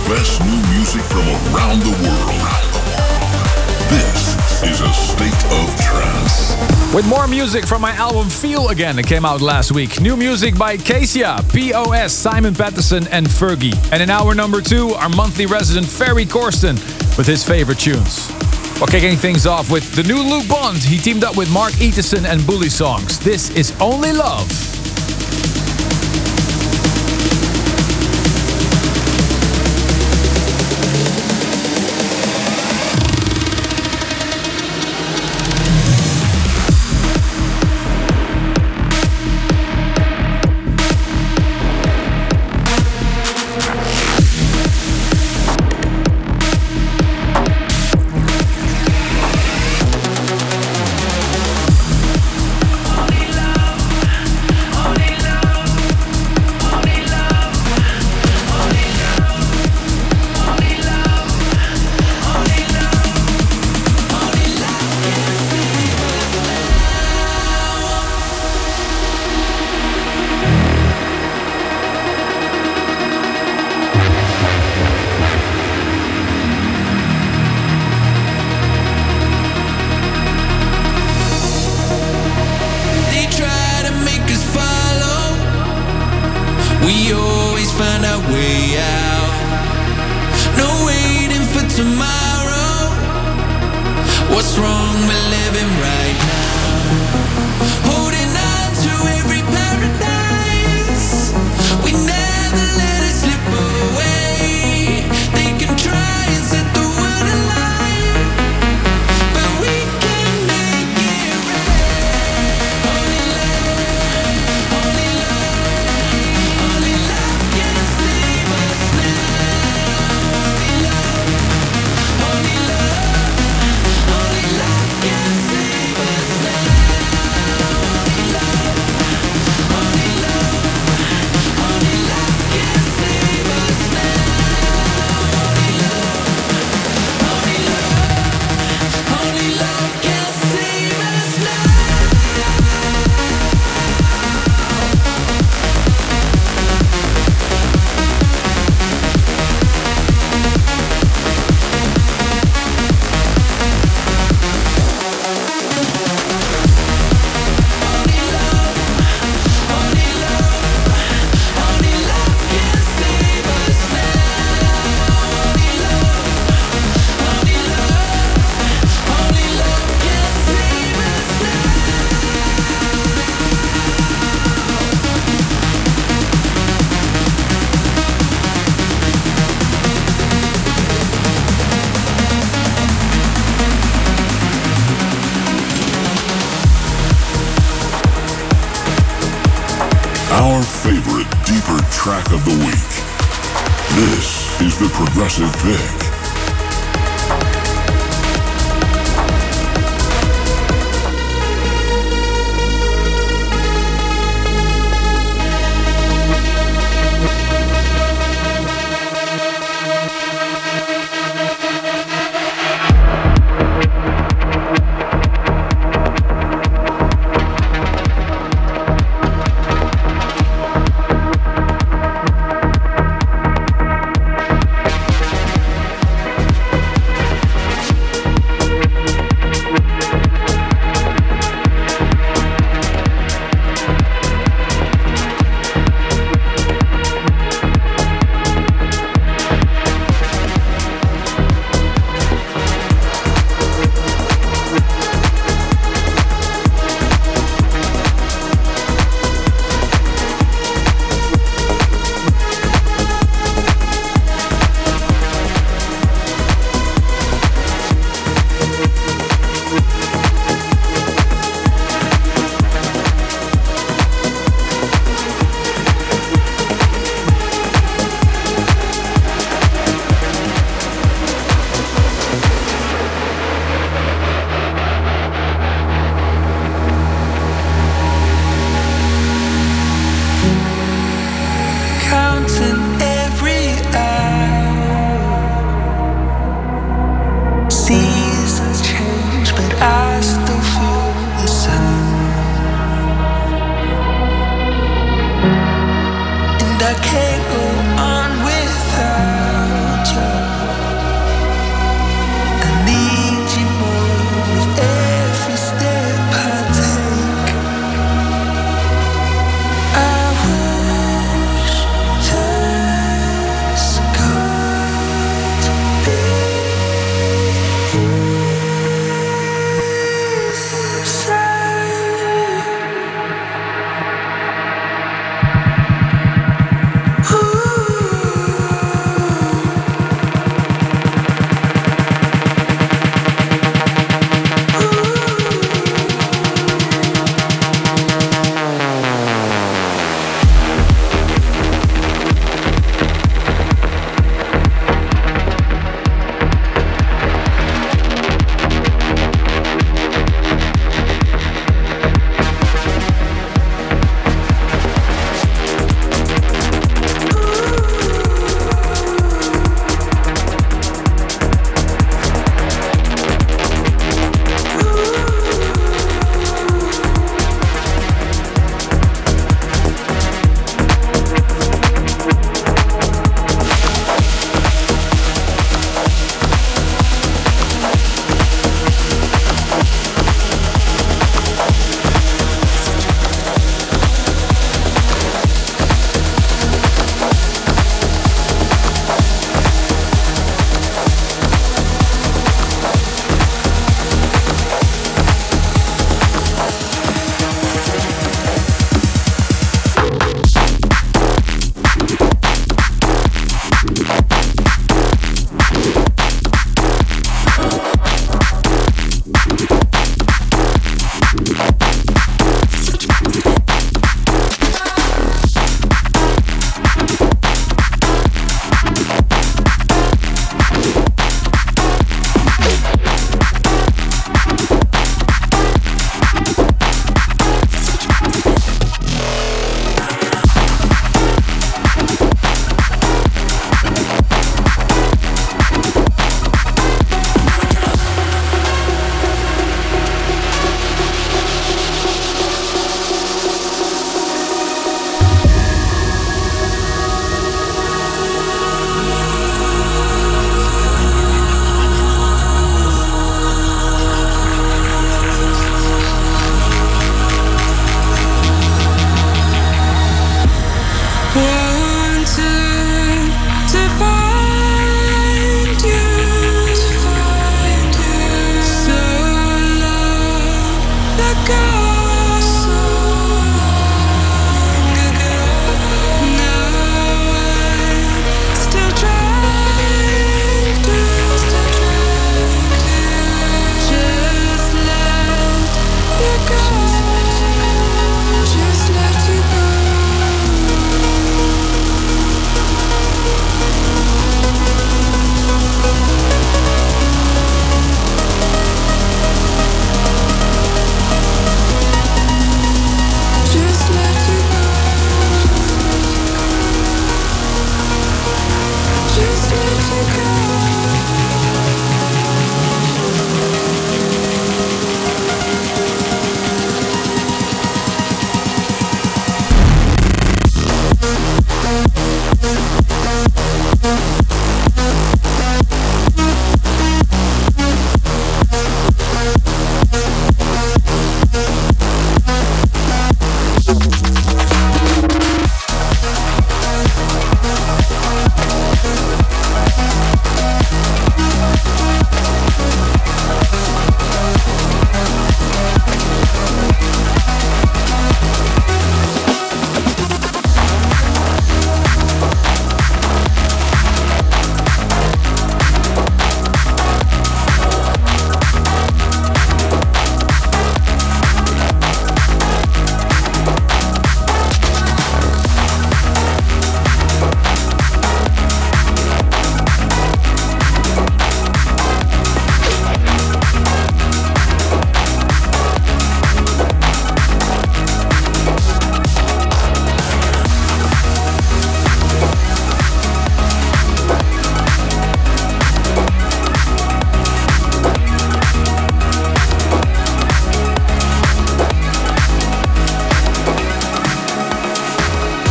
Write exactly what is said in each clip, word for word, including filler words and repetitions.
best new music from around the world. This is a state of trance. With more music from my album Feel Again, it came out last week. New music by Kezia, P O S, Simon Patterson and Fergie. And in hour number two, our monthly resident Ferry Corsten with his favorite tunes. We're kicking things off with the new Luke Bond. He teamed up with Mark Eterson and Bully Songs. This is Only Love. Our favorite deeper track of the week. This is the Progressive Pick. I can't go on without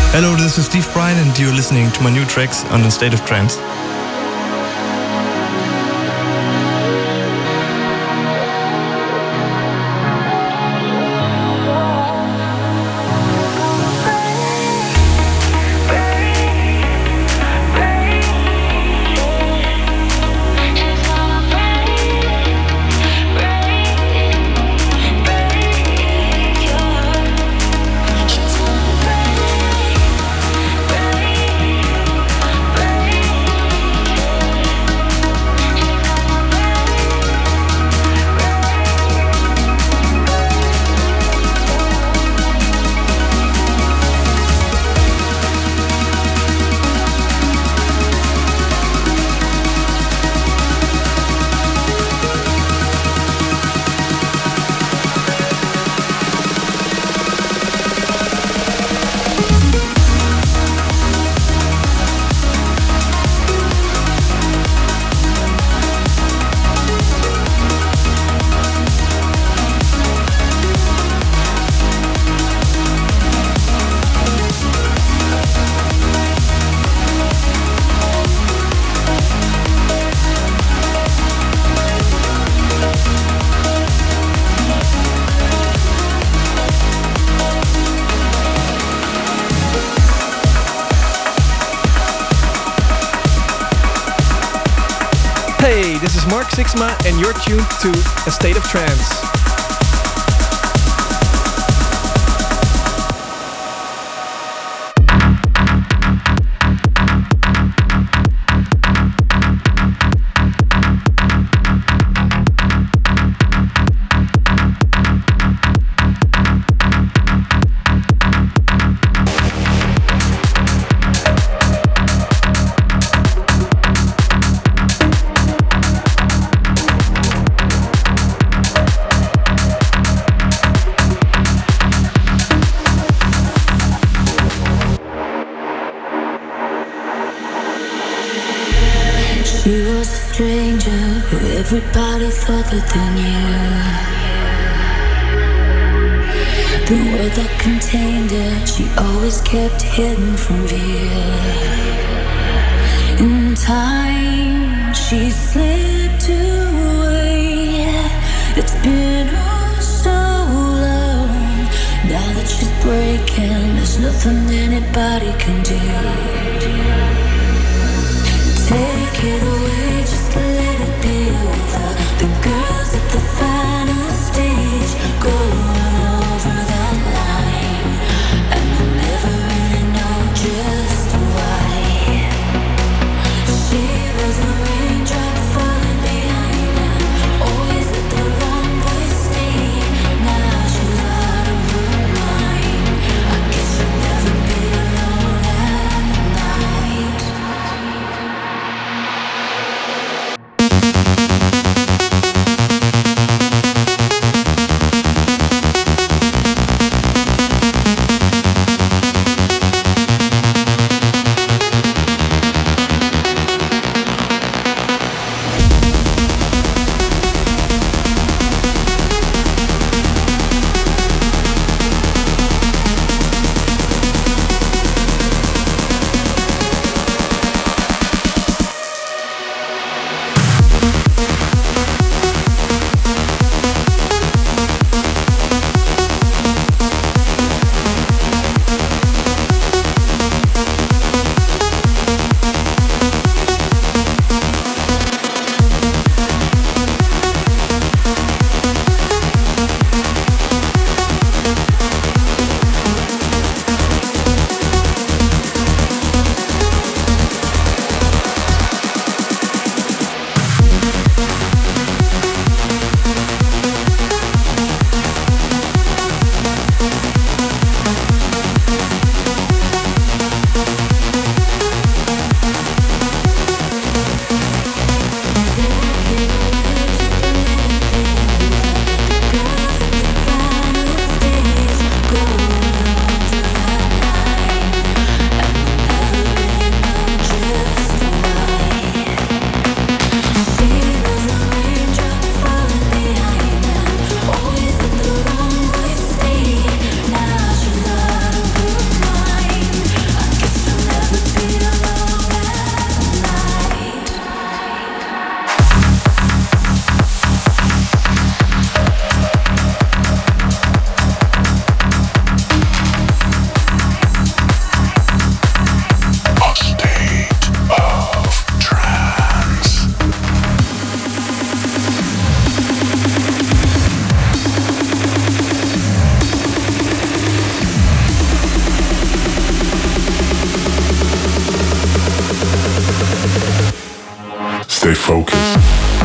Hello, this is Steve Bryan and you're listening to my new tracks on A State of Trance. Hey, this is Mark Sixma and you're tuned to A State of Trance. She was a stranger who everybody thought that they knew. The world that contained her, she always kept hidden from view. In time, she slipped away. It's been oh so long. Now that she's breaking, there's nothing anybody can do. Take it away, just let it be over. The girls at the final stage going over that line, and they'll never really know just why. She was a raindrop falling behind them, always let the wrong boy stay. Now she's out of her mind. I guess she'll never be alone at night. focused.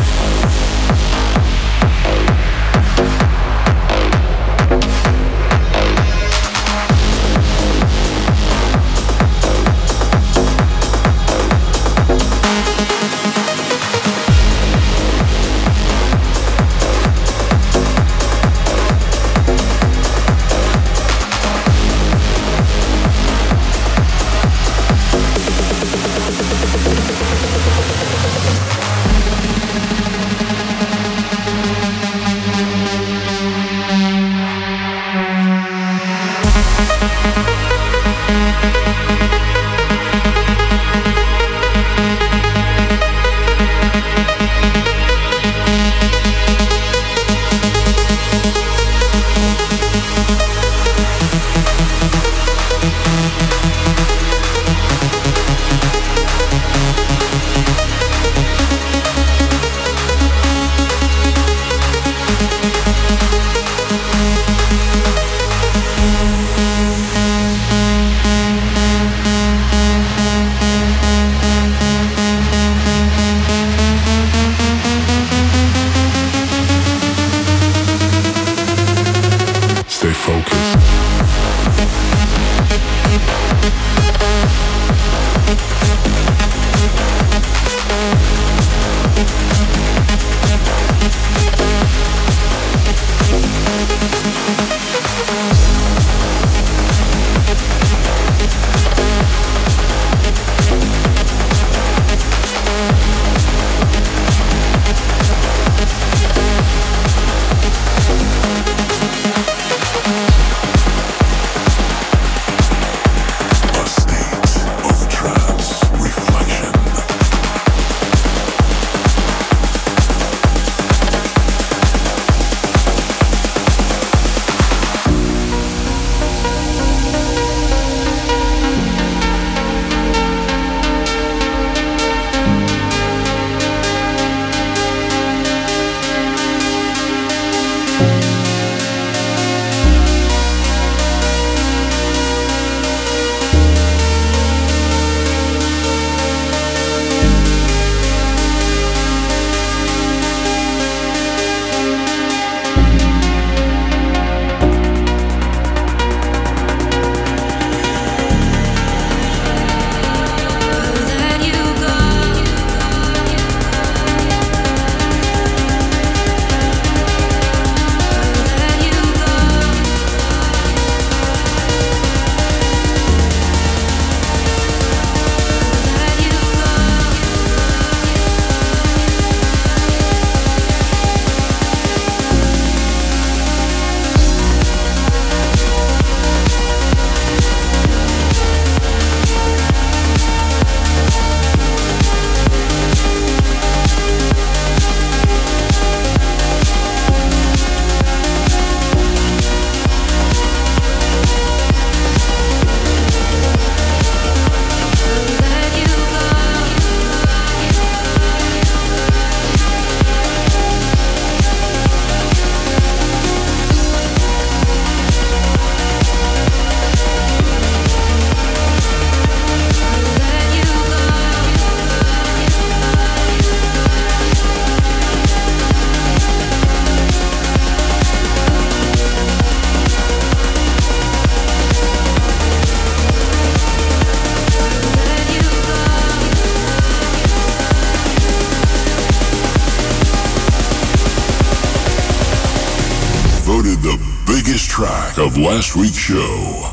Track of last week's show.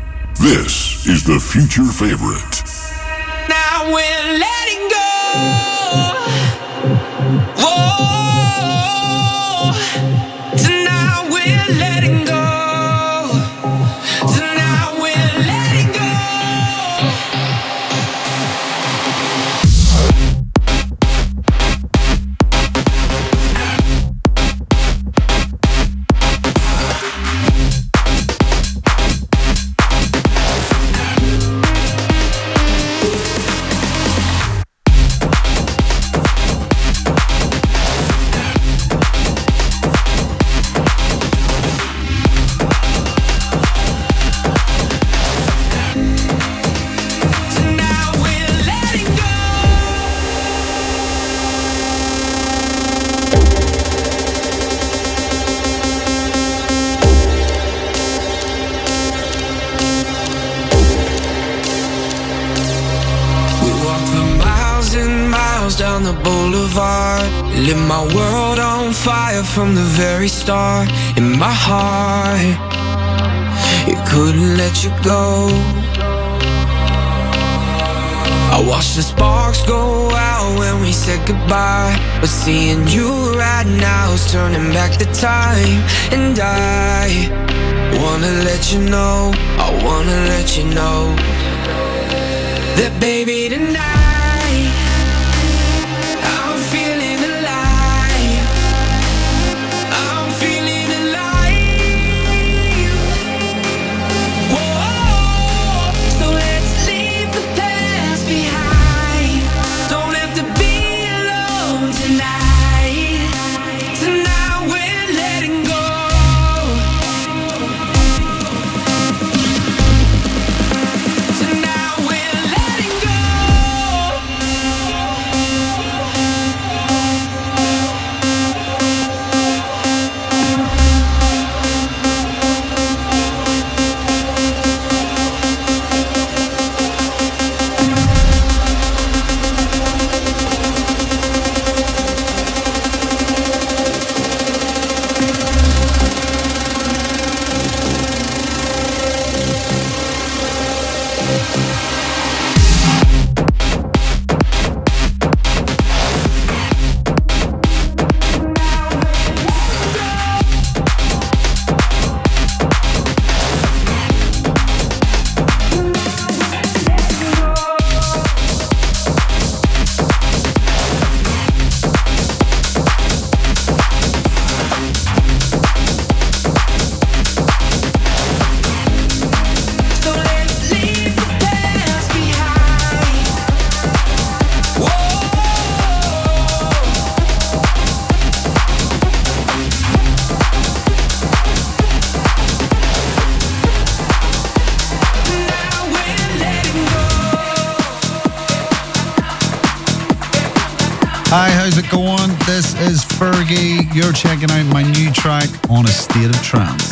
This is the future favorite. Now we're letting go. Whoa. Tonight we're letting go. Tonight we're letting go. on the boulevard. Lit my world on fire from the very start. In my heart, it couldn't let you go. I watched the sparks go out when we said goodbye, but seeing you right now is turning back the time. And I wanna let you know, I wanna let you know that baby tonight I'm feeling alive. I'm feeling alive. Whoa, so let's leave the past behind. Don't have to be alone tonight. Tonight we're letting go. Tonight we're letting go. So let's leave the past behind. Whoa. Now we're letting go. Hi, how's it going? This is Fergie. You're checking out my new track on A State of Trance.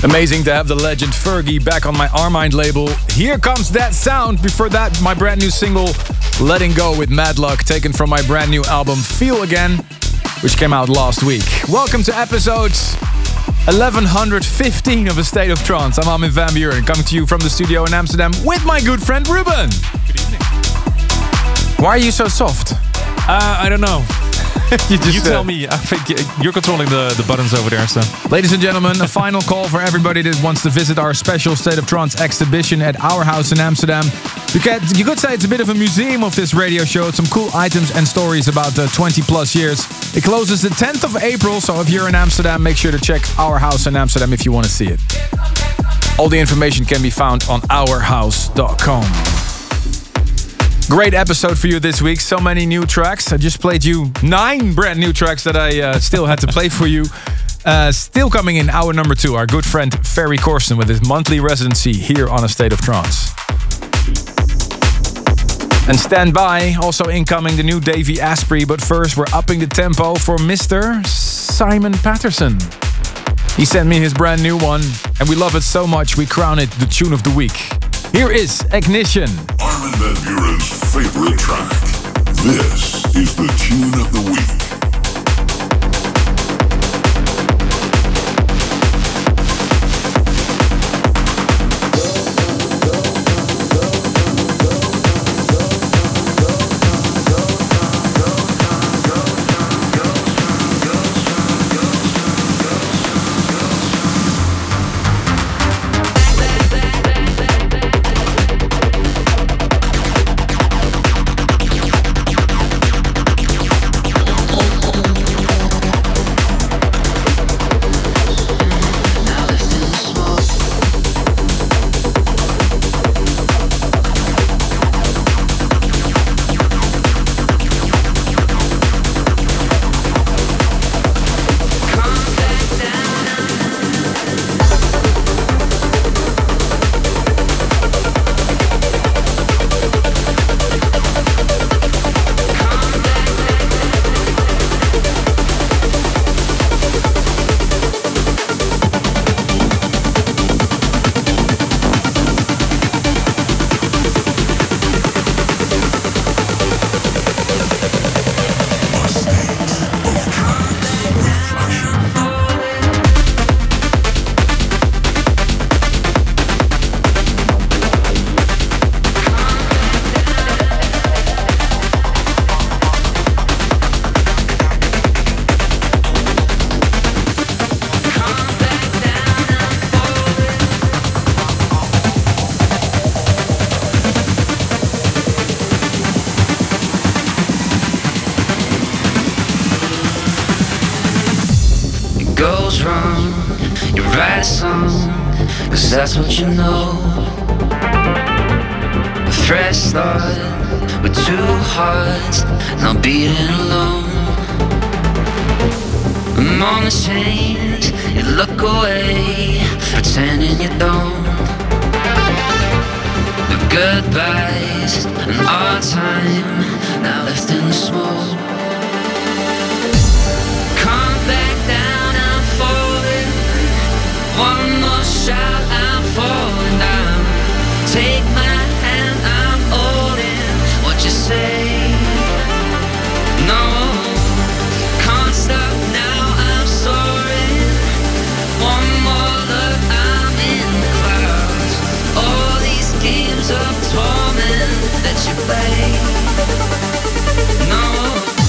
Amazing to have the legend Fergie back on my Armind label. Here comes that sound. Before that, my brand new single, Letting Go with Mad Luck, taken from my brand new album, Feel Again, which came out last week. Welcome to episode eleven fifteen of A State of Trance. I'm Armin van Buuren, coming to you from the studio in Amsterdam with my good friend Ruben. Good evening. Why are you so soft? Uh, I don't know. you just, you tell uh, me. I think you're controlling the, the buttons over there, so. Ladies and gentlemen, a final call for everybody that wants to visit our special State of Trance exhibition at our house in Amsterdam. You could, you could say it's a bit of a museum of this radio show. Some cool items and stories about uh, twenty plus years. It closes the tenth of April, so if you're in Amsterdam, make sure to check our house in Amsterdam if you want to see it. All the information can be found on our house dot com. Great episode for you this week. So many new tracks. I just played you nine brand new tracks that I uh, still had to play for you. Uh, still coming in hour number two, our good friend Ferry Corsten with his monthly residency here on A State of Trance. And stand by, also incoming the new Davey Asprey. But first, we're upping the tempo for Mister Simon Patterson. He sent me his brand new one, and we love it so much we crown it the tune of the week. Here is Ignition. Armin van Buuren's favorite track. This is the tune of the week. That's what you know. A fresh start with two hearts, not beating alone. I'm on the change, you look away, pretending you don't. The goodbyes and our time now left in the smoke. Come back down, I'm falling. One more shot, I'm falling down. Take my hand, I'm holding what you say. No, can't stop now, I'm soaring. One more look, I'm in the clouds. All these games of torment that you play. No.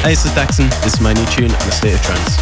Asa Daxon, this is my new tune on A State of Trance.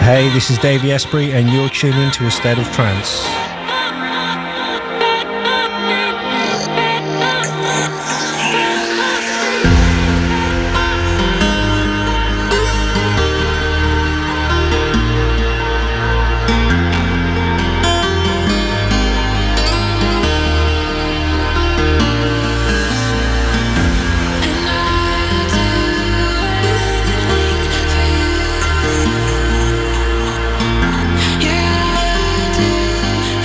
Hey, this is Davey Asprey, and you're tuning into A State of Trance. Yeah, I do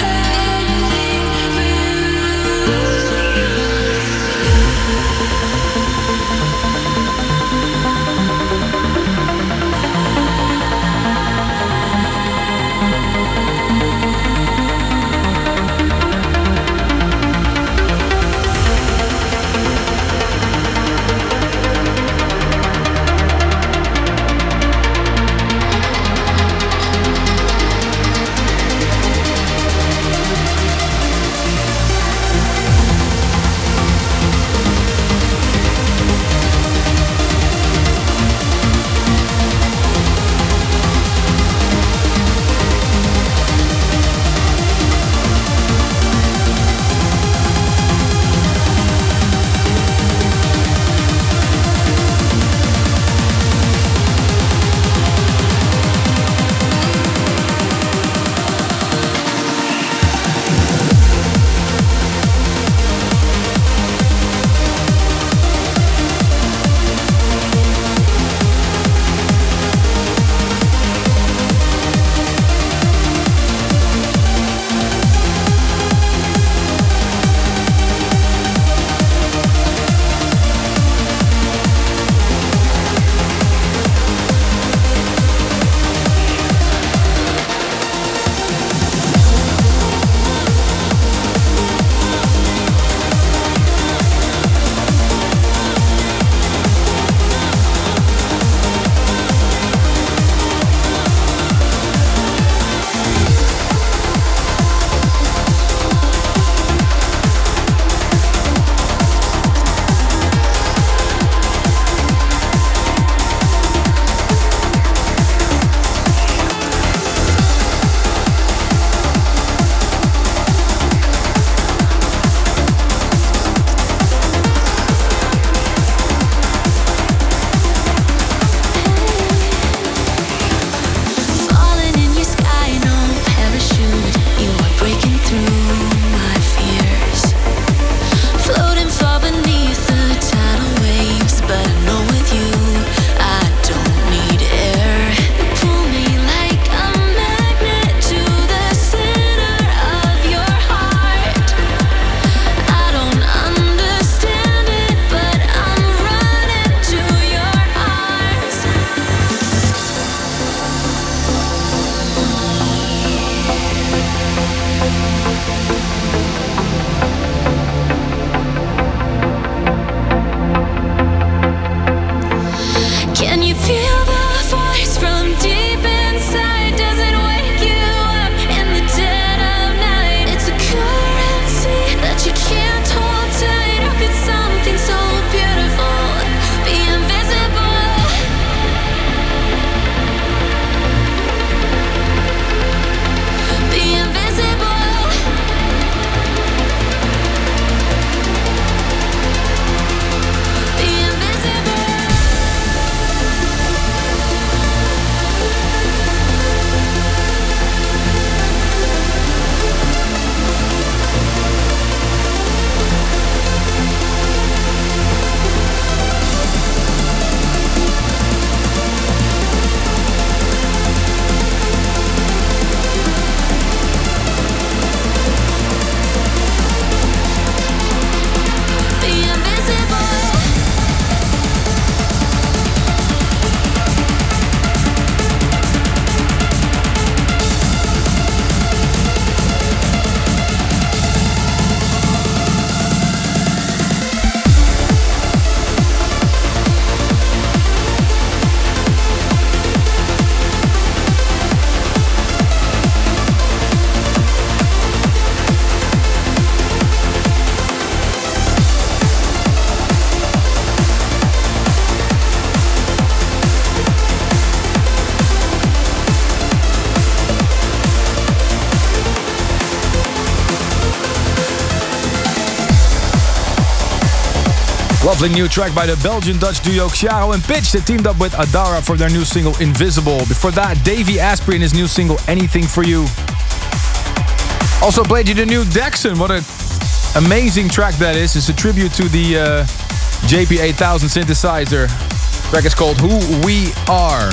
Lovely new track by the Belgian-Dutch duo Xiaro and Pitch that teamed up with Adara for their new single Invisible. Before that, Davey Asprey and his new single Anything For You. Also played you the new Daxon. What an amazing track that is. It's a tribute to the uh, J P eight thousand synthesizer. The track is called Who We Are.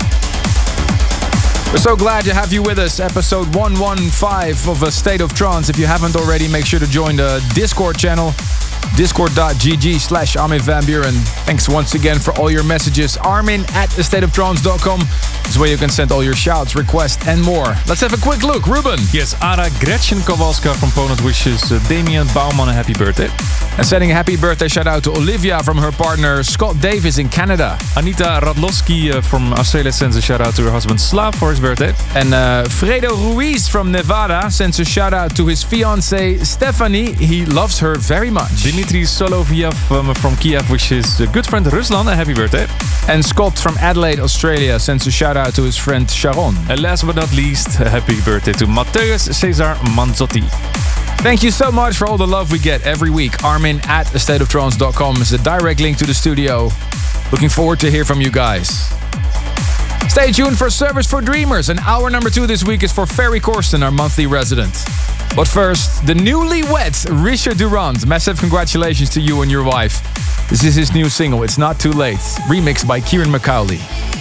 We're so glad to have you with us. Episode one fifteen of A State of Trance. If you haven't already, make sure to join the Discord channel. Discord.gg slash Armin van Buuren. Thanks once again for all your messages. Armin at a state of trance dot com is where you can send all your shouts, requests and more. Let's have a quick look. Ruben. Yes, Ara Gretchen Kowalska from Poland wishes uh, Damian Bauman a happy birthday. And sending a happy birthday shout out to Olivia from her partner Scott Davis in Canada. Anita Radlowski uh, from Australia sends a shout out to her husband Slav for his birthday. And uh, Fredo Ruiz from Nevada sends a shout out to his fiancée Stephanie. He loves her very much. Dimitri Soloviev um, from Kiev wishes a good friend Ruslan a happy birthday. And Scott from Adelaide, Australia sends a shout out to his friend Sharon. And last but not least, a happy birthday to Mateusz Cesar Manzotti. Thank you so much for all the love we get every week. Armin at a state of trance dot com is a direct link to the studio. Looking forward to hear from you guys. Stay tuned for Service for Dreamers, and hour number two this week is for Ferry Corsten, our monthly resident. But first, the newlyweds, Richard Durand. Massive congratulations to you and your wife. This is his new single, It's Not Too Late, remixed by Kieran McCauley.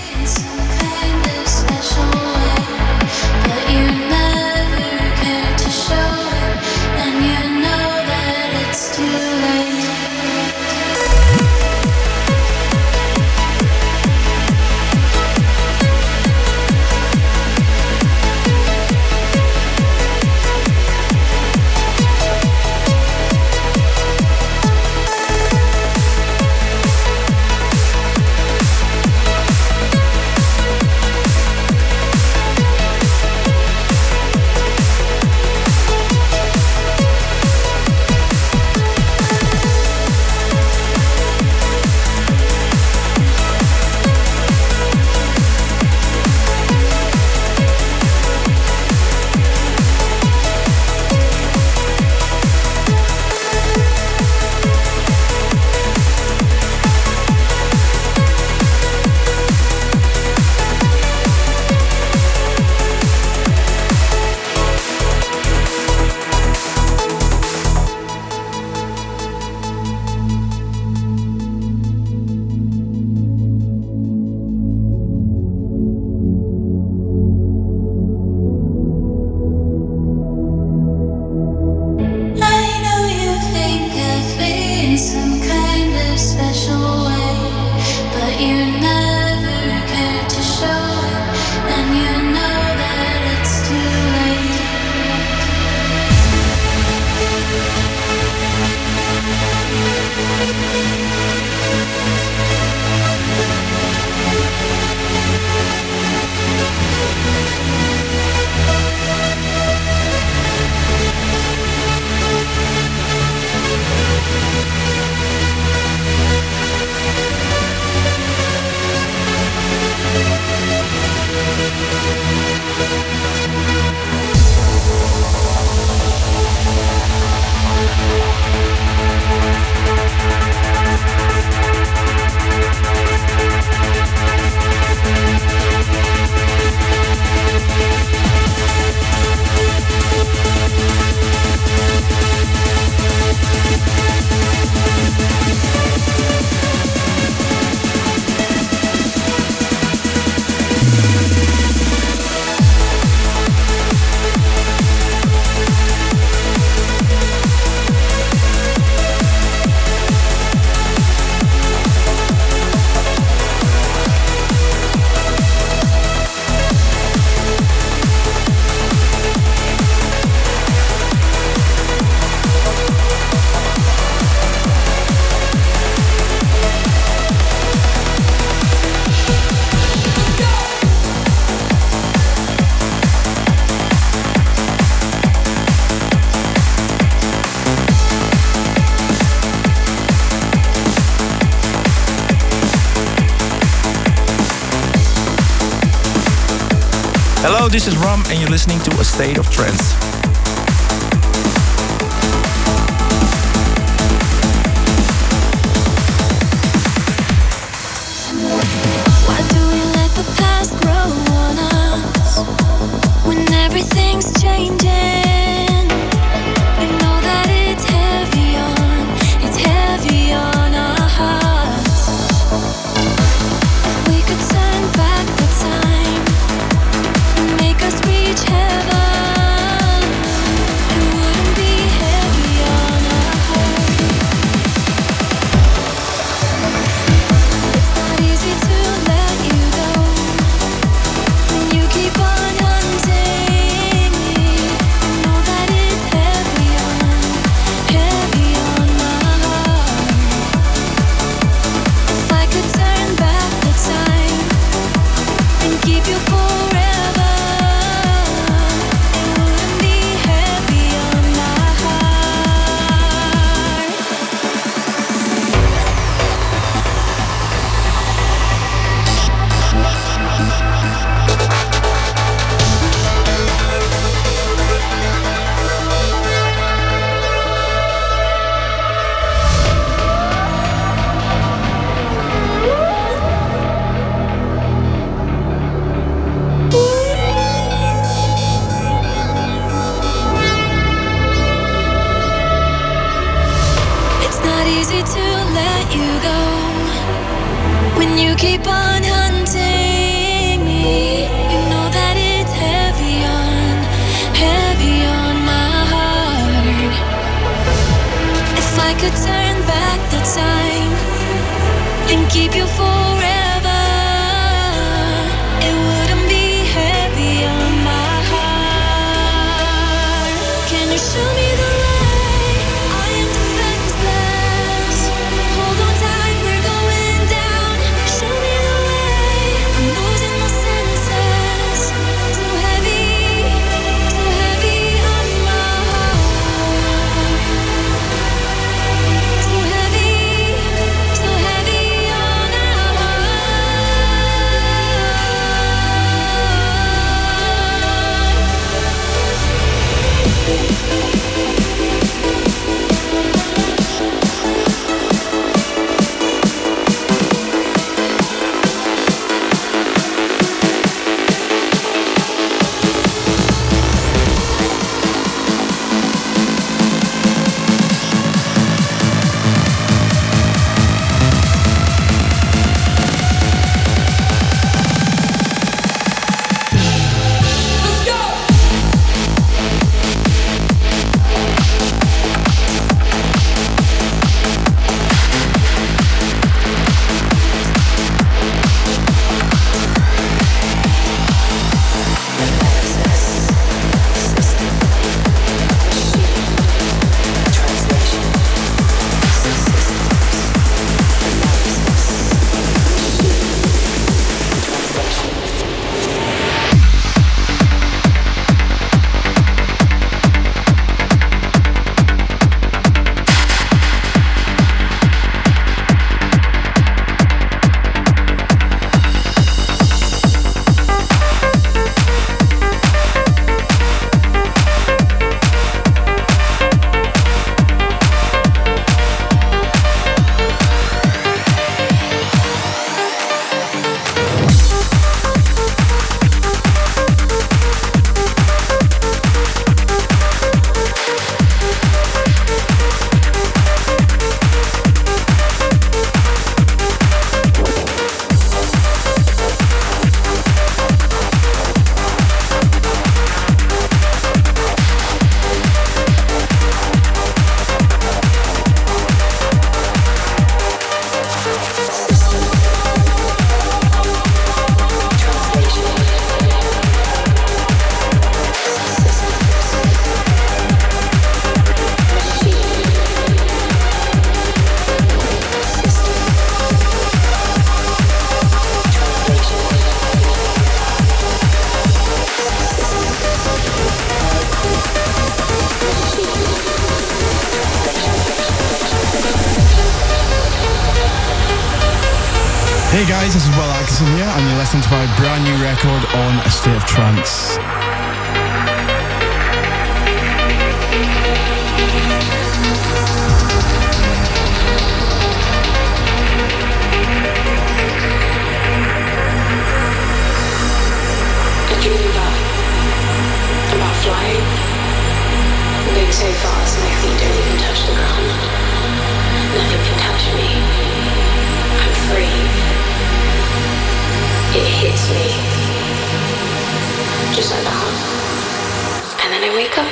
Hello, this is Rum and you're listening to A State of Trance. not easy to let you go when you keep on hunting me. You know that it's heavy on, heavy on my heart. If I could turn back the time and keep you forever, it wouldn't be heavy on my heart. Can you show me the way? I am defenseless. Hold on tight, we're going down. Show me the way. I'm losing my senses. So heavy, so heavy on my heart. So heavy, so heavy on our Hey guys, this is Will Atkinson here, and you're listening to my brand new record on A State of Trance. I dream about, about flying, being so fast my feet don't even touch the ground. Nothing can touch me. I'm free. It hits me, just like that, and then I wake up.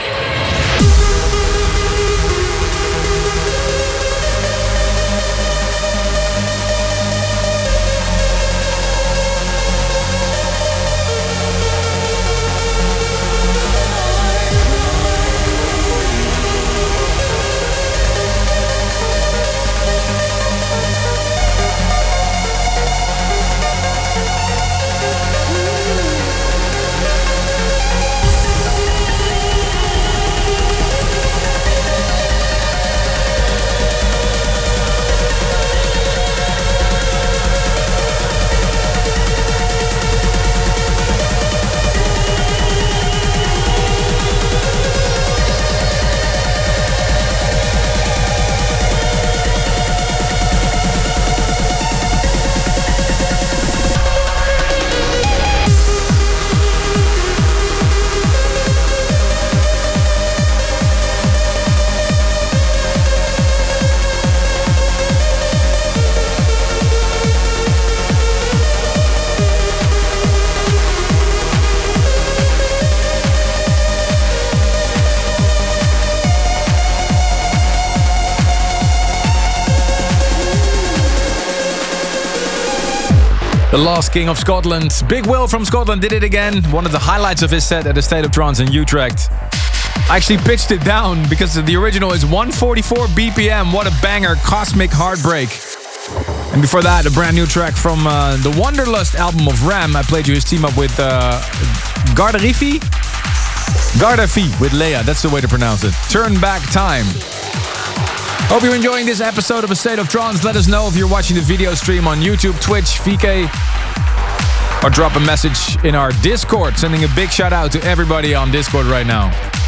The Lost King of Scotland. Big Will from Scotland did it again. One of the highlights of his set at the State of Trance in Utrecht. I actually pitched it down because the original is one forty-four B P M. What a banger. Cosmic Heartbreak. And before that, a brand new track from uh, the Wanderlust album of Ram. I played you his team up with uh, Gardarifi? Gardafi with Leia. That's the way to pronounce it. Turn Back Time. Hope you're enjoying this episode of A State of Trance. Let us know if you're watching the video stream on YouTube, Twitch, V K, or drop a message in our Discord. Sending a big shout out to everybody on Discord right now.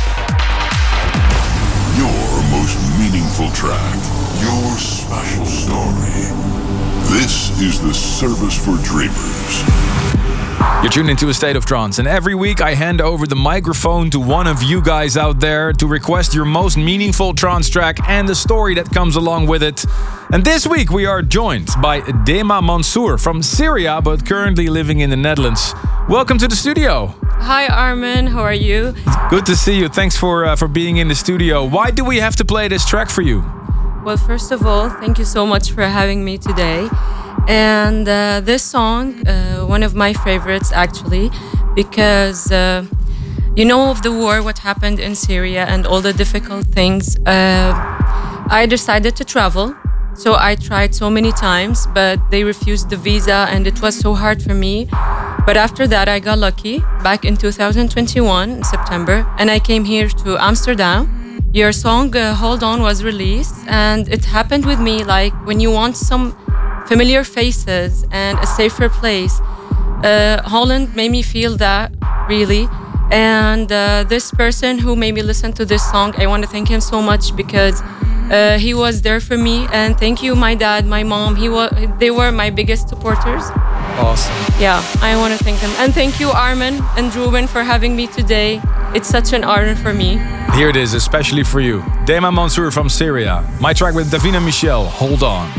Your most meaningful track, your special story. This is the Service for Dreamers. You're tuned into A State of Trance, and every week I hand over the microphone to one of you guys out there to request your most meaningful trance track and the story that comes along with it. And this week we are joined by Dema Mansour from Syria, but currently living in the Netherlands. Welcome to the studio. Hi Armin, how are you? Good to see you. Thanks for uh, for being in the studio. Why do we have to play this track for you? Well, first of all, thank you so much for having me today. And uh, this song, uh, one of my favorites actually, because uh, you know of the war, what happened in Syria and all the difficult things. Uh, I decided to travel. So I tried so many times, but they refused the visa and it was so hard for me. But after that, I got lucky back in two thousand twenty-one, in September, and I came here to Amsterdam. Your song, uh, Hold On, was released, and it happened with me like when you want some familiar faces and a safer place. Uh, Holland made me feel that, really. And uh, this person who made me listen to this song, I want to thank him so much because uh, he was there for me. And thank you, my dad, my mom. He was, they were my biggest supporters. Awesome. Yeah, I want to thank them. And thank you, Armin and Ruben, for having me today. It's such an honor for me. Here it is, especially for you. Dema Mansour from Syria. My track with Davina Michel, Hold On.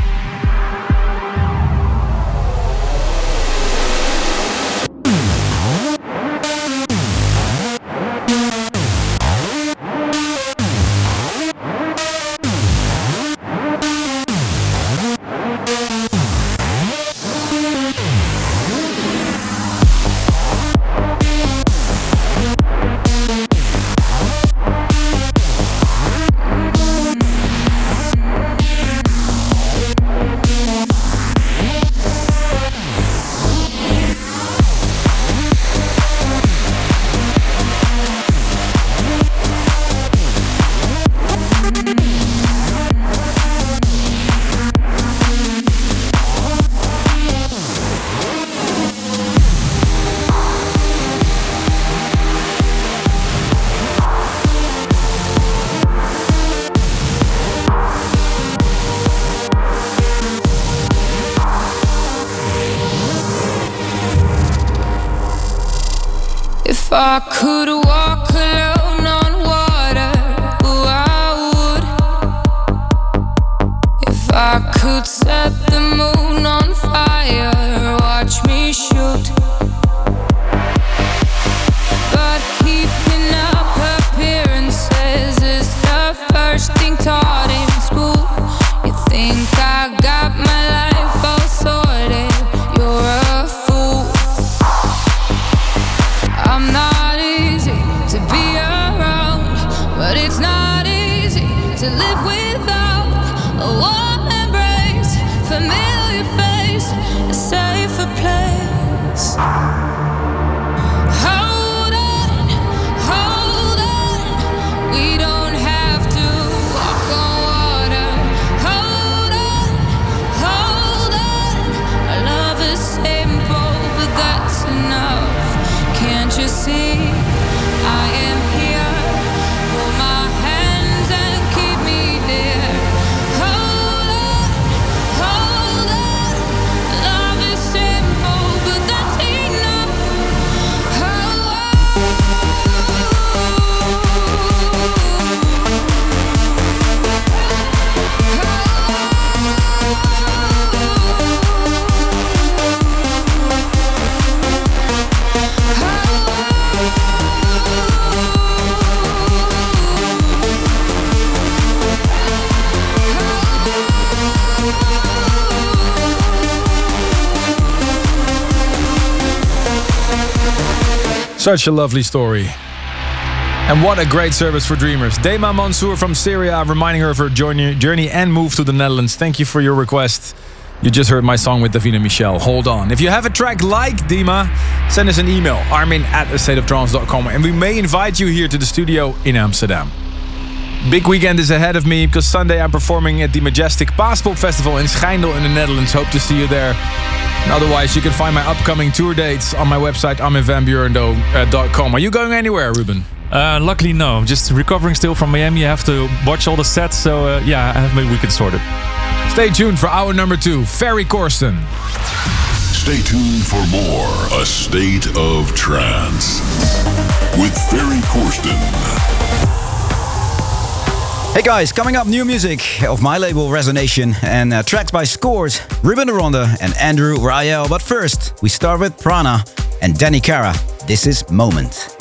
If I could walk alone on water, oh, I would. If I could set the moon on fire, watch me shoot. But keeping up appearances is the first thing taught in school. You think I got my life all sorted? You're a fool. I'm not easy to be around, but it's not easy to live without a warm embrace, familiar face, a safer place. Hold on, hold on, we don't have to walk on water. Hold on, hold on, our love is simple, but that's enough. Can't you see, I am here, hold my hands and keep me near. Hold on, hold on, love is simple, but that's enough. Such a lovely story. And what a great service for dreamers. Dema Mansour from Syria, reminding her of her journey, journey and move to the Netherlands. Thank you for your request. You just heard my song with Davina Michelle, Hold On. If you have a track like Dima, send us an email, armin at a state of trance dot com, and we may invite you here to the studio in Amsterdam. Big weekend is ahead of me, because Sunday I'm performing at the Majestic Paaspop Festival in Schijndel in the Netherlands. Hope to see you there. And otherwise, you can find my upcoming tour dates on my website, armin van buuren dot com. Are you going anywhere, Ruben? Uh, luckily, no. I'm just recovering still from Miami. I have to watch all the sets, so uh, yeah, I have my weekend sorted. Stay tuned for hour number two, Ferry Corsten. Stay tuned for more A State of Trance with Ferry Corsten. Hey guys, coming up, new music of my label Resonation and uh, tracks by Scores, Ruben de Ronde and Andrew Rayel. But first, we start with Prana and Danny Cara. This is Moment.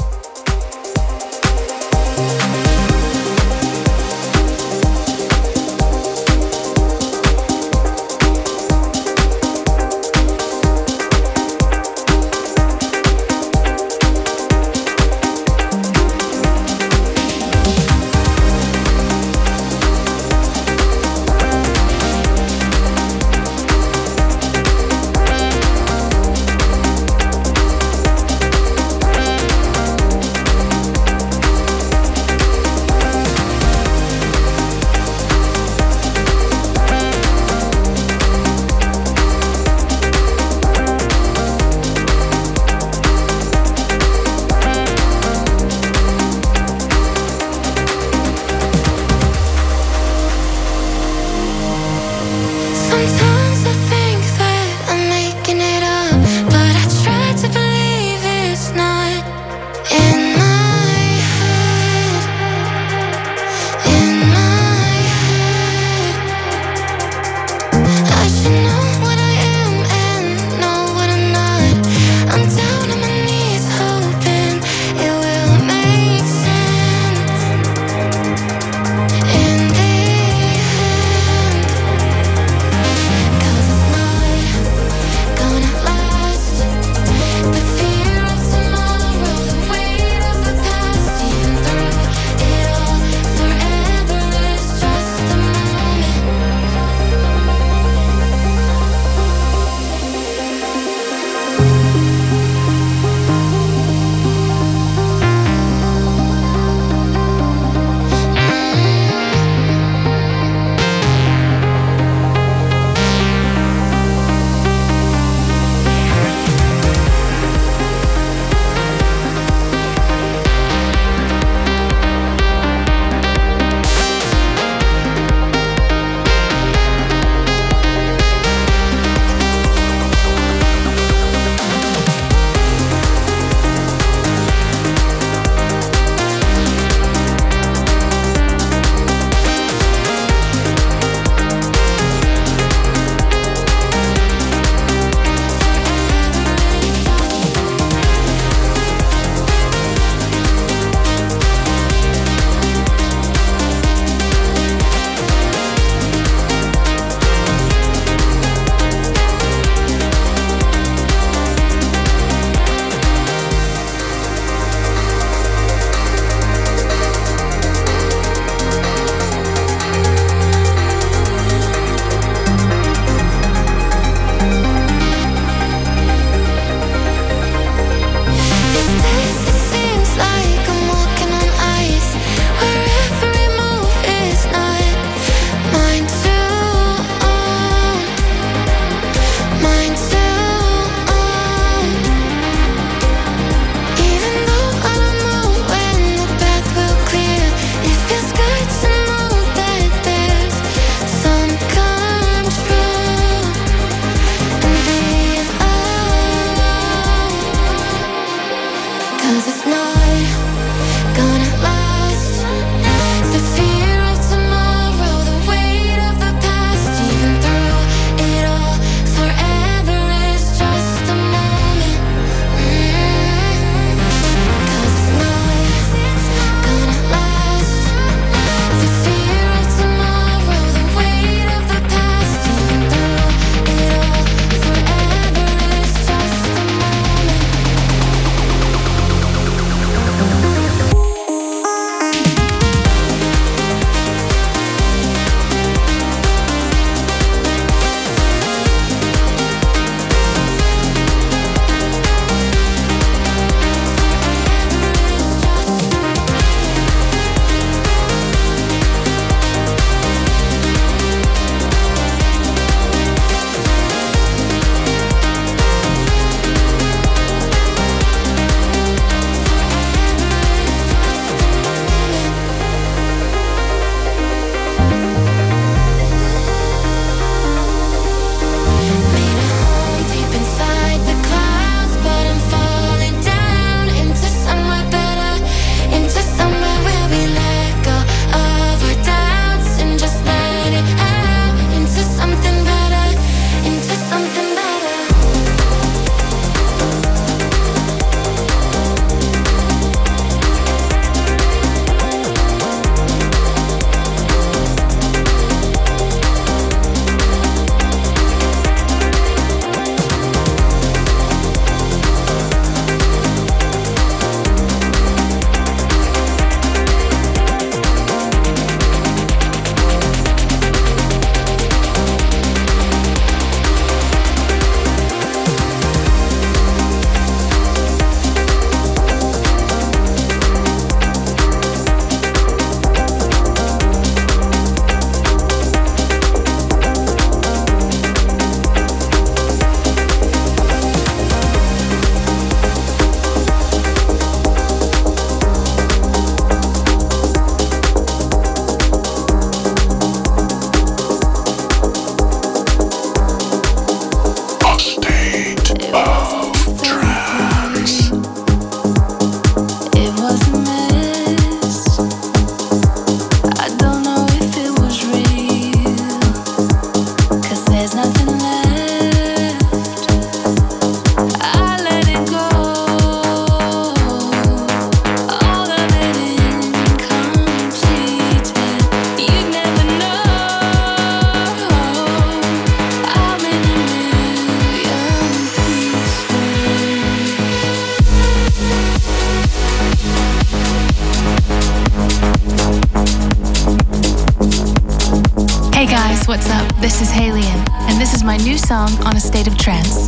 this is Halion, and this is my new song on A State of Trance.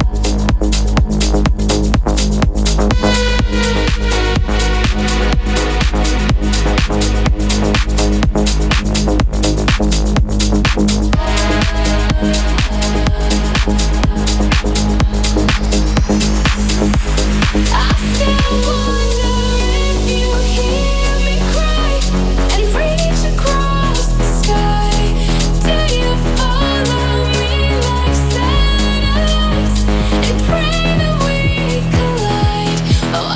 Oh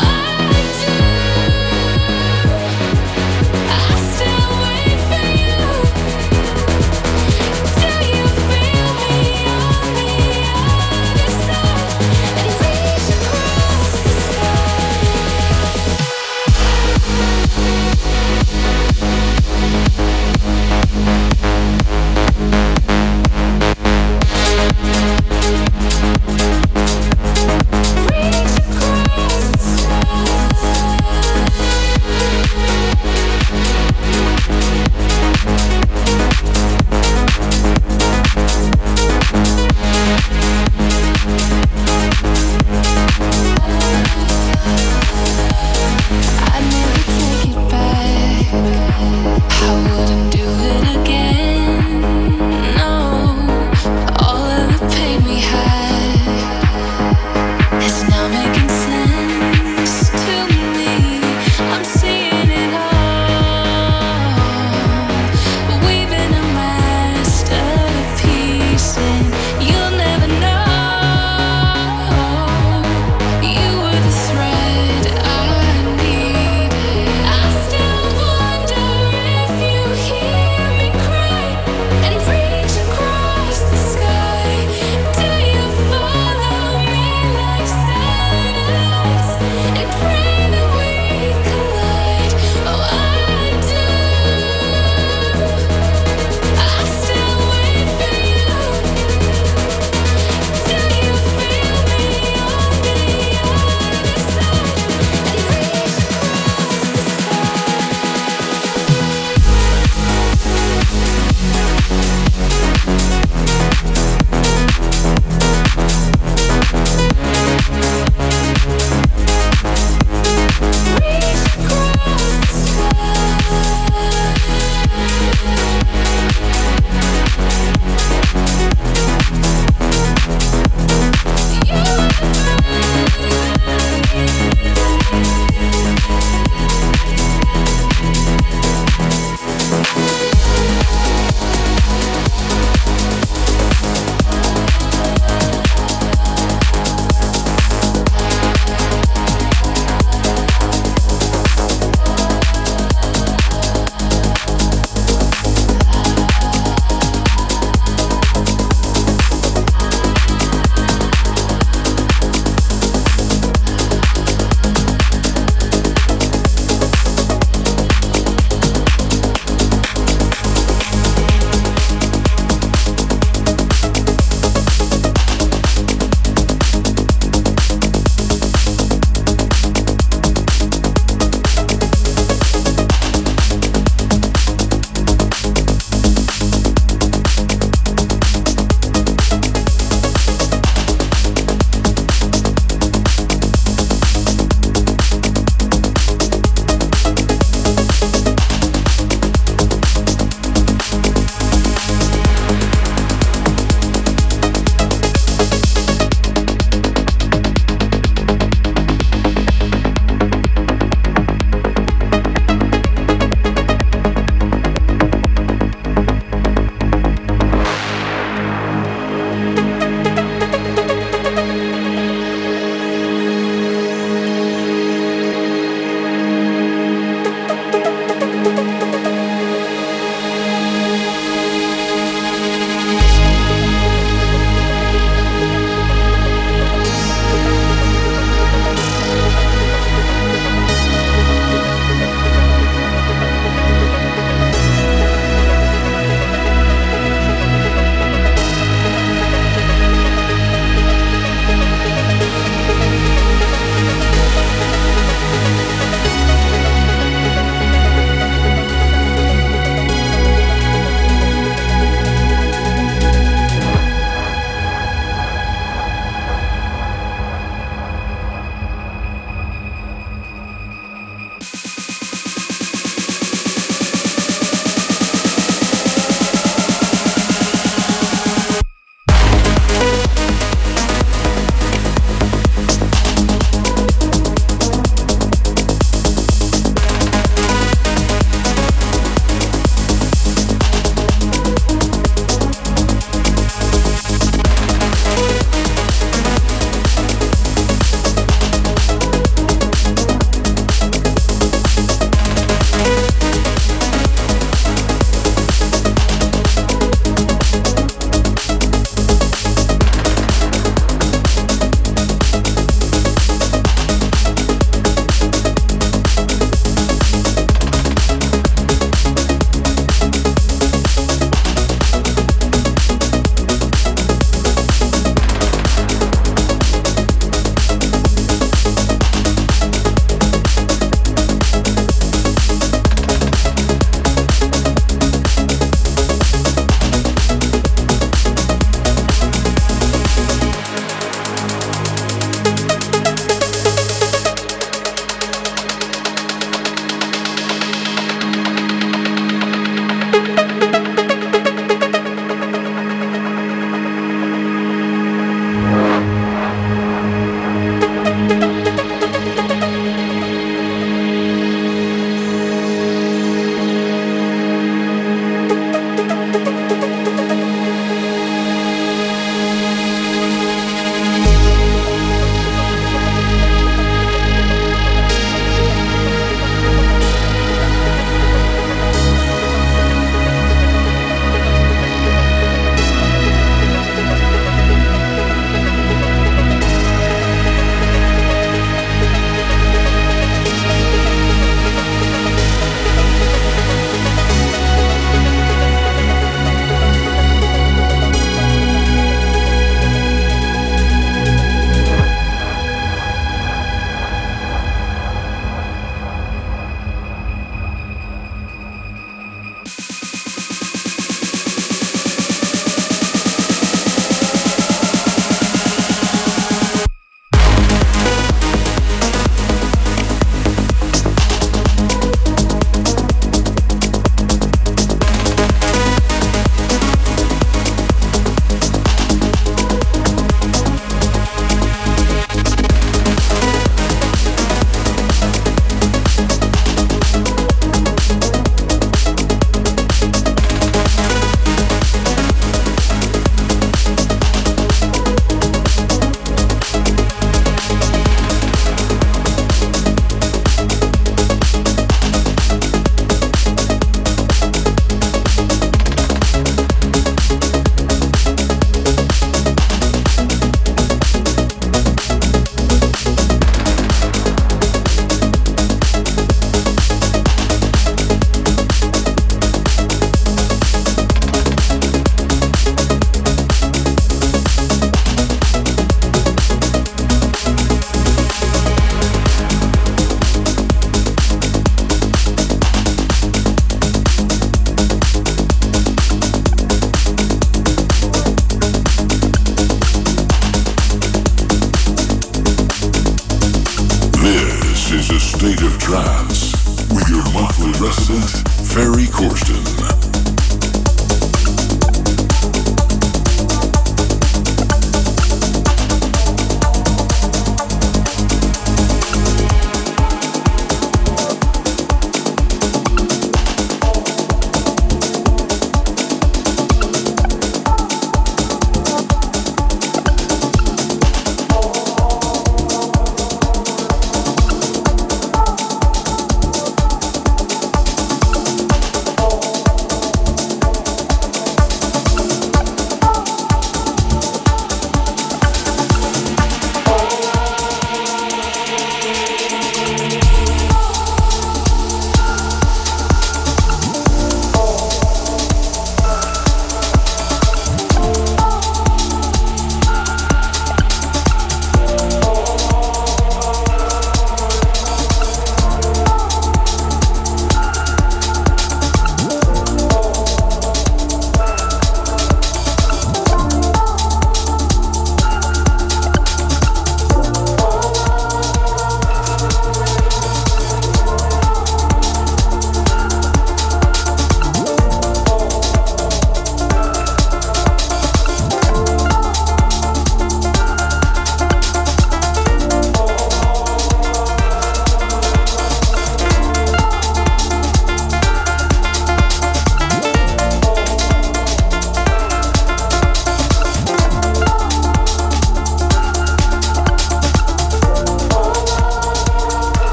Corsten.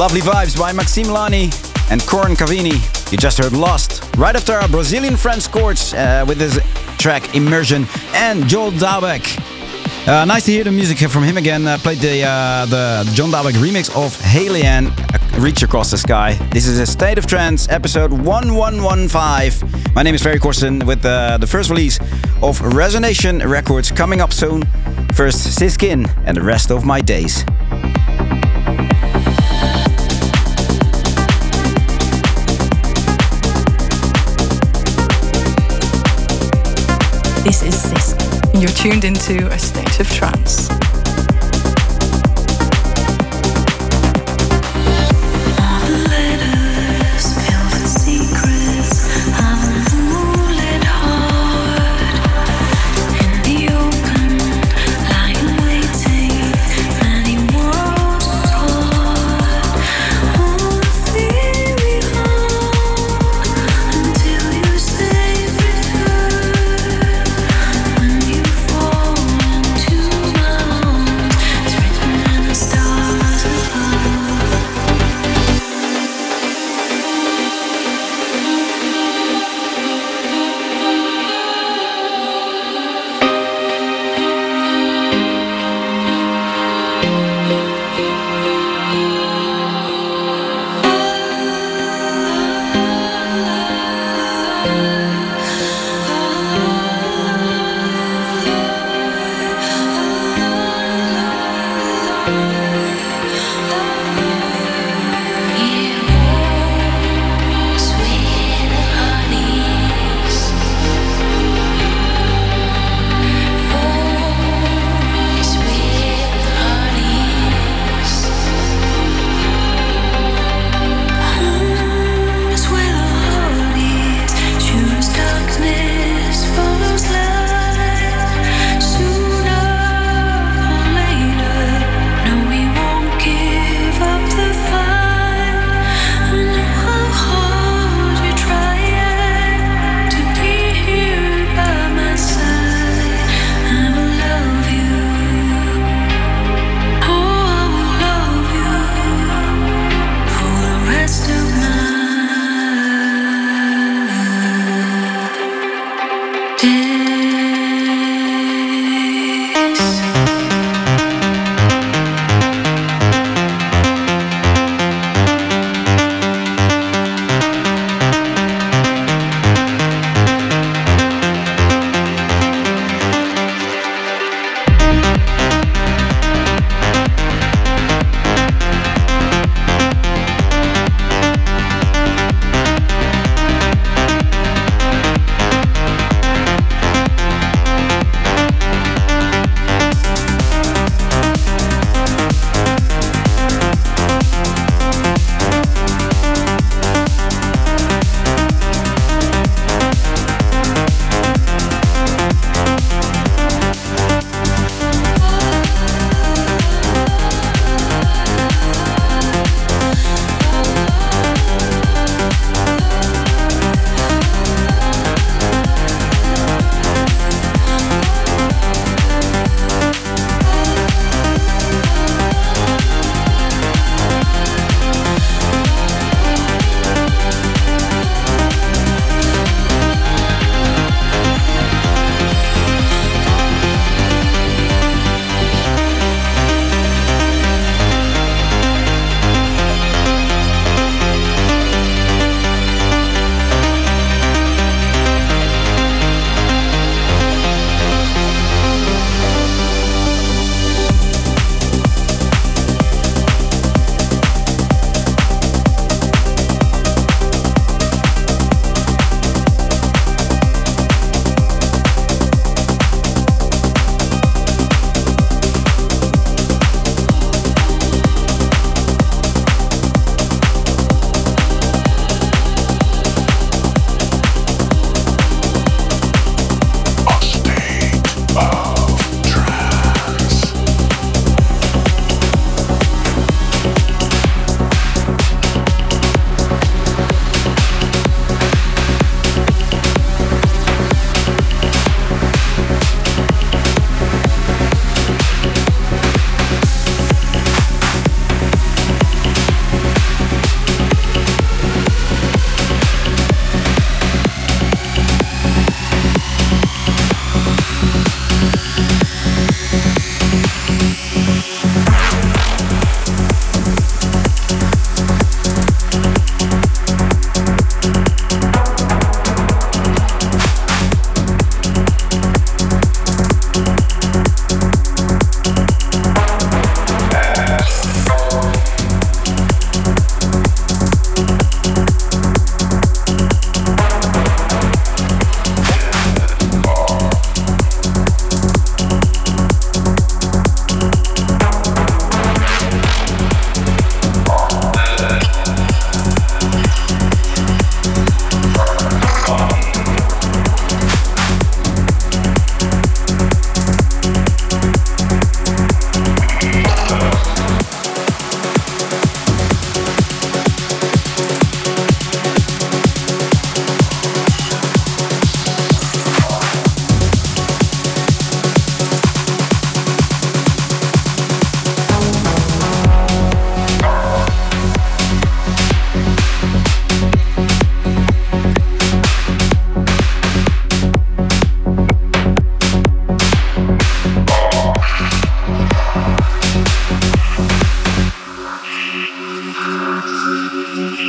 Lovely vibes by Maxime Lani and Corin Cavini. You just heard Lost. Right after our Brazilian friend Scorch uh, with his track Immersion, and Joel Dalbeck. Uh, nice to hear the music from him again. I played the uh, the John Dalbeck remix of Halian, Reach Across the Sky. This is a State of Trance episode one one one five. My name is Ferry Corsten with uh, the first release of Resonation Records coming up soon. First Siskin and the Rest of My Days. This is Sisk. You're tuned into A State of Trance. Fall into my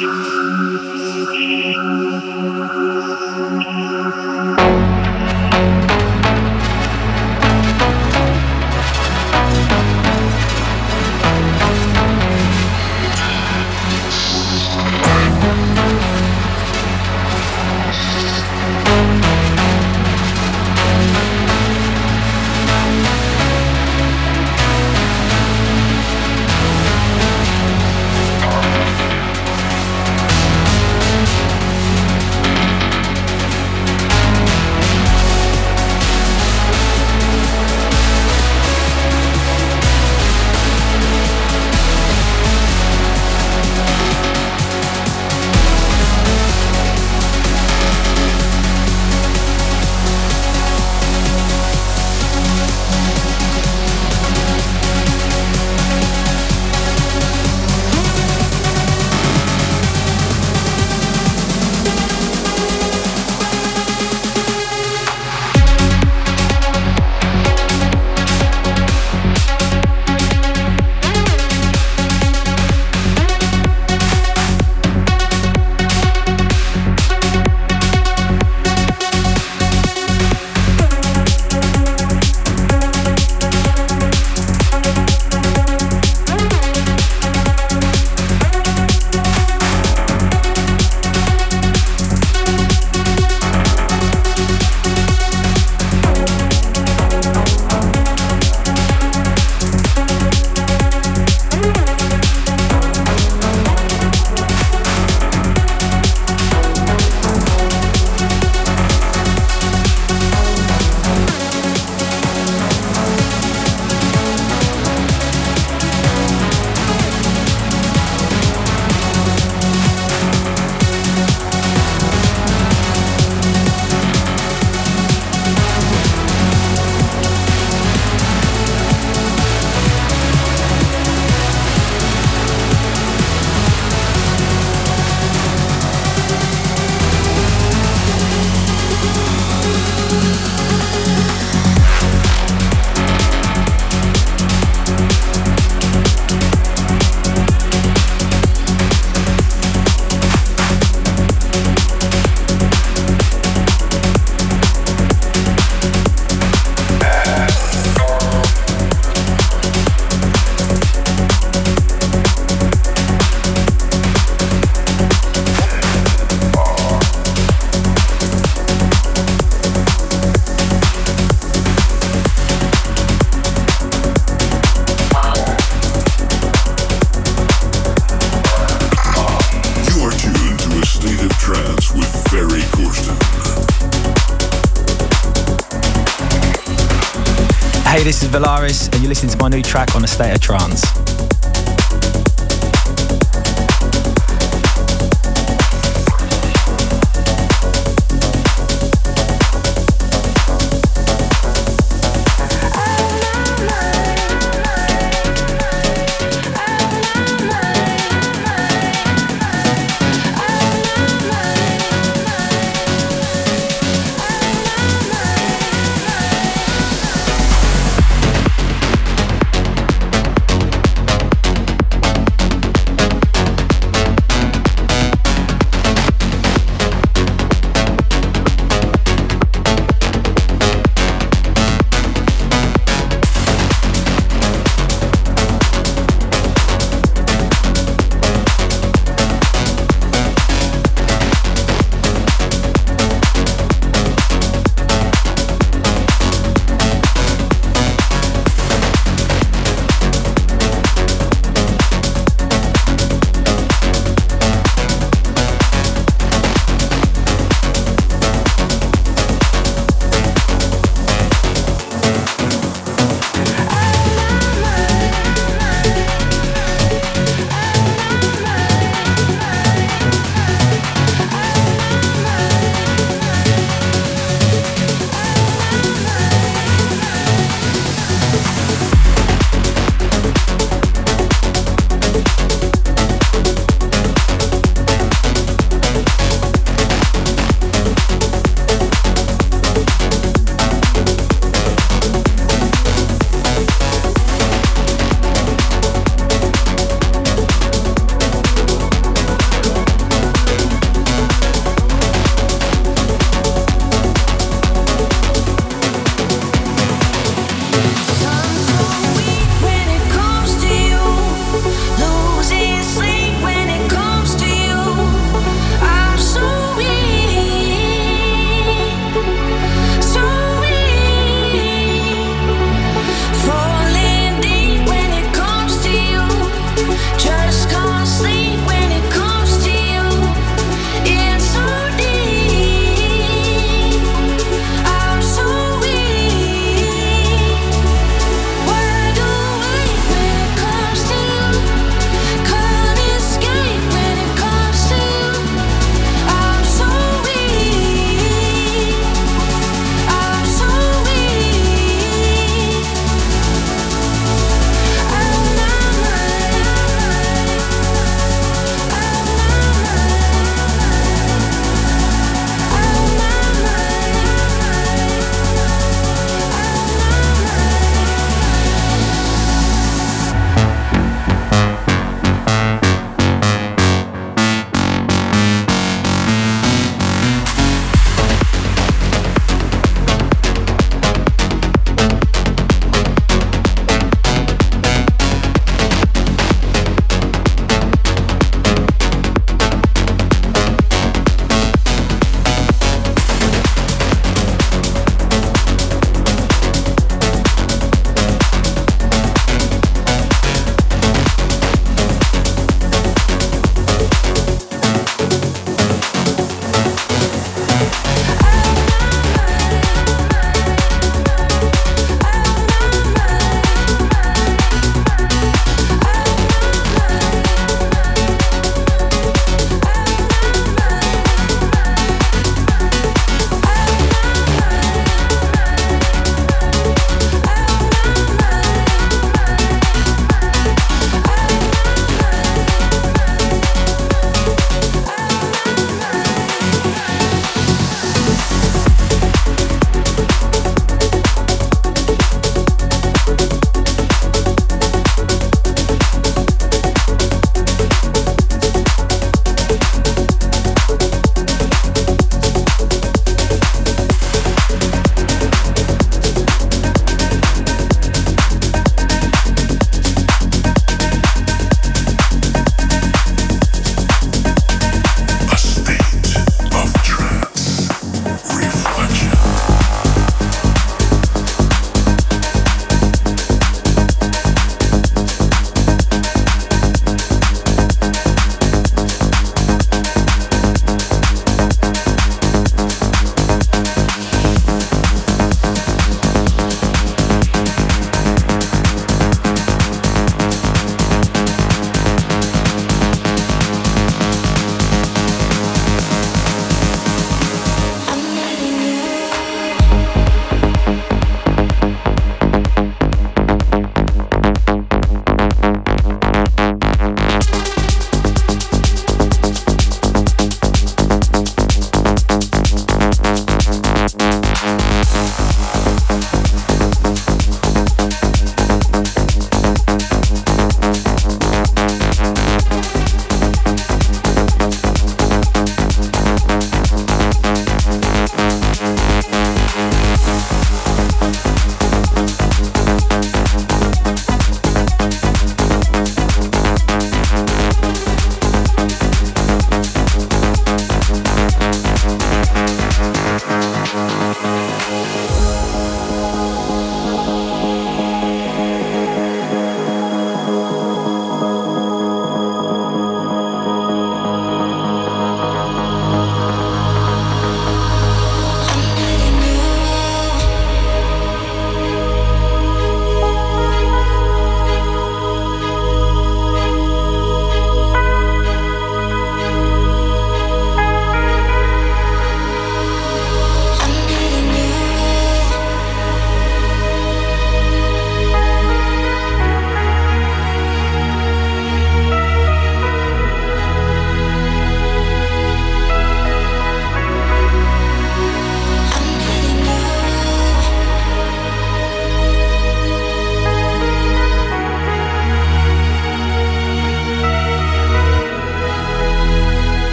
Hey, this is Valaris, and you're listening to my new track on A State of Trance.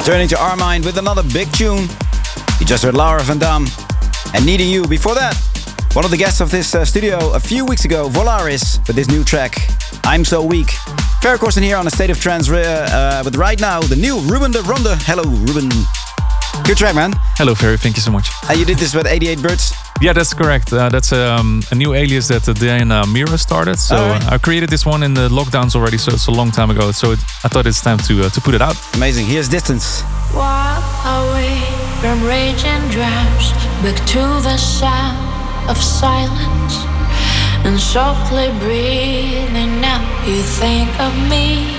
Returning to our mind with another big tune. You just heard Laura Van Dam and Needing You. Before that, one of the guests of this uh, studio a few weeks ago, Volaris, with his new track, I'm So Weak. Ferry Corsten here on A State of Trance, uh, with right now the new Ruben de Ronde. Hello, Ruben. Good track, man. Hello, Ferry. Thank you so much. And you did this with eighty-eight Birds? Yeah, that's correct. Uh, that's um, a new alias that uh, Diana Mira started. So right. uh, I created this one in the lockdowns already, so it's a long time ago. So it, I thought it's time to uh, to put it out. Amazing. Here's Distance. Walk away from raging drums, back to the sound of silence, and softly breathing out, you think of me.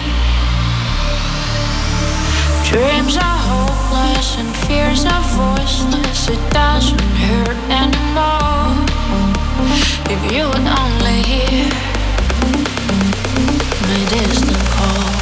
Dreams are hopeless and fears are voiceless. It doesn't hurt anymore. If you would only hear my distant call.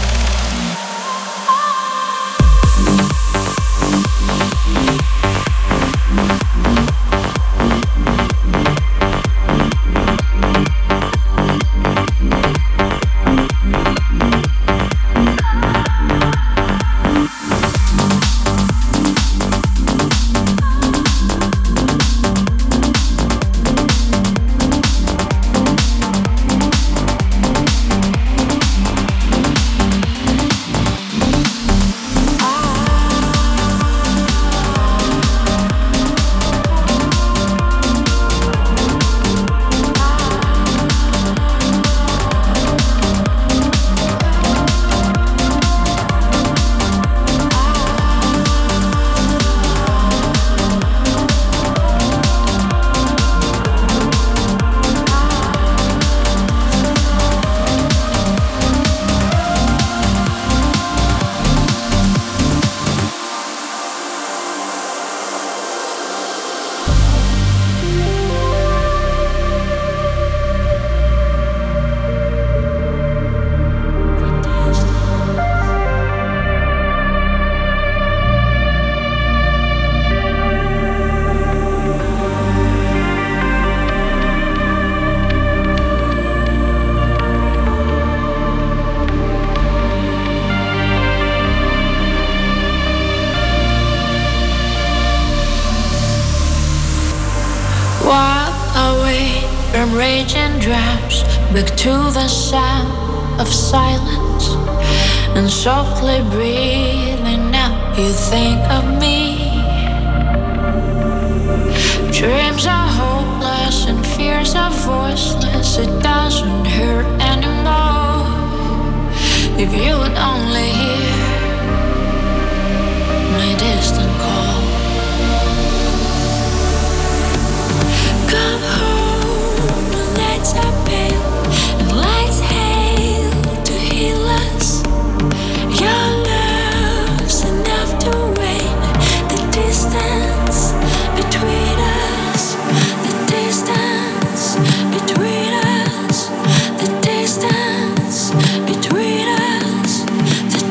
Back to the sound of silence, and softly breathing out, you think of me. Dreams are hopeless and fears are voiceless. It doesn't hurt anymore. If you would only hear my distant call. Come home, the nights are pale and lights hail to heal us. Your love's enough to wane the distance between us. The distance between us. The distance between us. The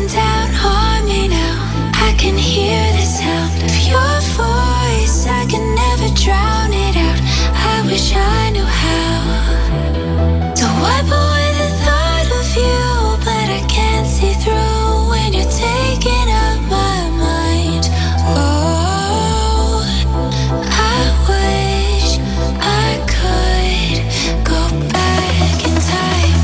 looking down on me now. I can hear the sound of your voice. I can never drown it out. I wish I knew how to wipe away the thought of you, but I can't see through when you're taking up my mind. Oh, I wish I could go back in time.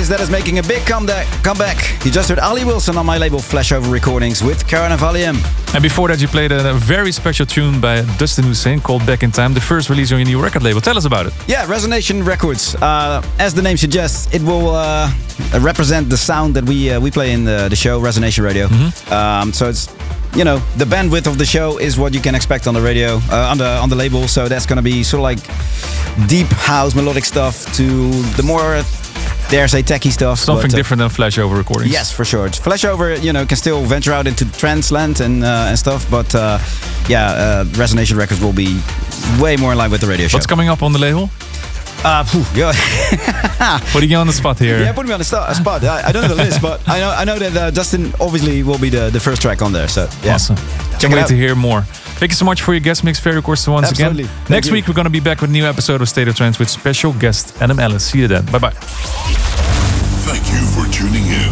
artist that is making a big comeback. comeback. You just heard Ali Wilson on my label Flashover Recordings with Karen Valium. And before that, you played a, a very special tune by Dustin Hussein called Back in Time, the first release on your new record label. Tell us about it. Yeah, Resonation Records. Uh, as the name suggests, it will uh, represent the sound that we uh, we play in the, the show, Resonation Radio. Mm-hmm. Um, so it's, you know, the bandwidth of the show is what you can expect on the radio, uh, on the on the label. So that's gonna be sort of like deep house melodic stuff to the more, dare I say, techie stuff. Something but, uh, different than Flashover Recordings. Yes, for sure. It's Flashover, you know, can still venture out into trance land and uh, and stuff. But uh, yeah, uh, Resonation Records will be way more in line with the radio show. What's coming up on the label? Uh, phew, yeah. Putting you on the spot here. Yeah, put me on the st- spot. I, I don't know the list, but I know I know that uh, Dustin obviously will be the, the first track on there. So yeah. Awesome. Can't wait to hear more. Thank you so much for your guest mix, Ferry Corsten, once Absolutely. again. Thank Next you. week we're going to be back with a new episode of State of Trance with special guest Adam Ellis. See you then. Bye bye. Thank you for tuning in.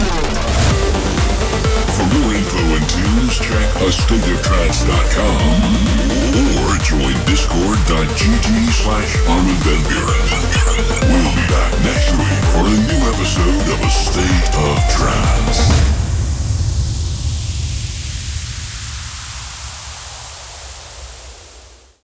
For more info and tunes, check a state of trance dot com or join discord dot g g slash Armin van Buren.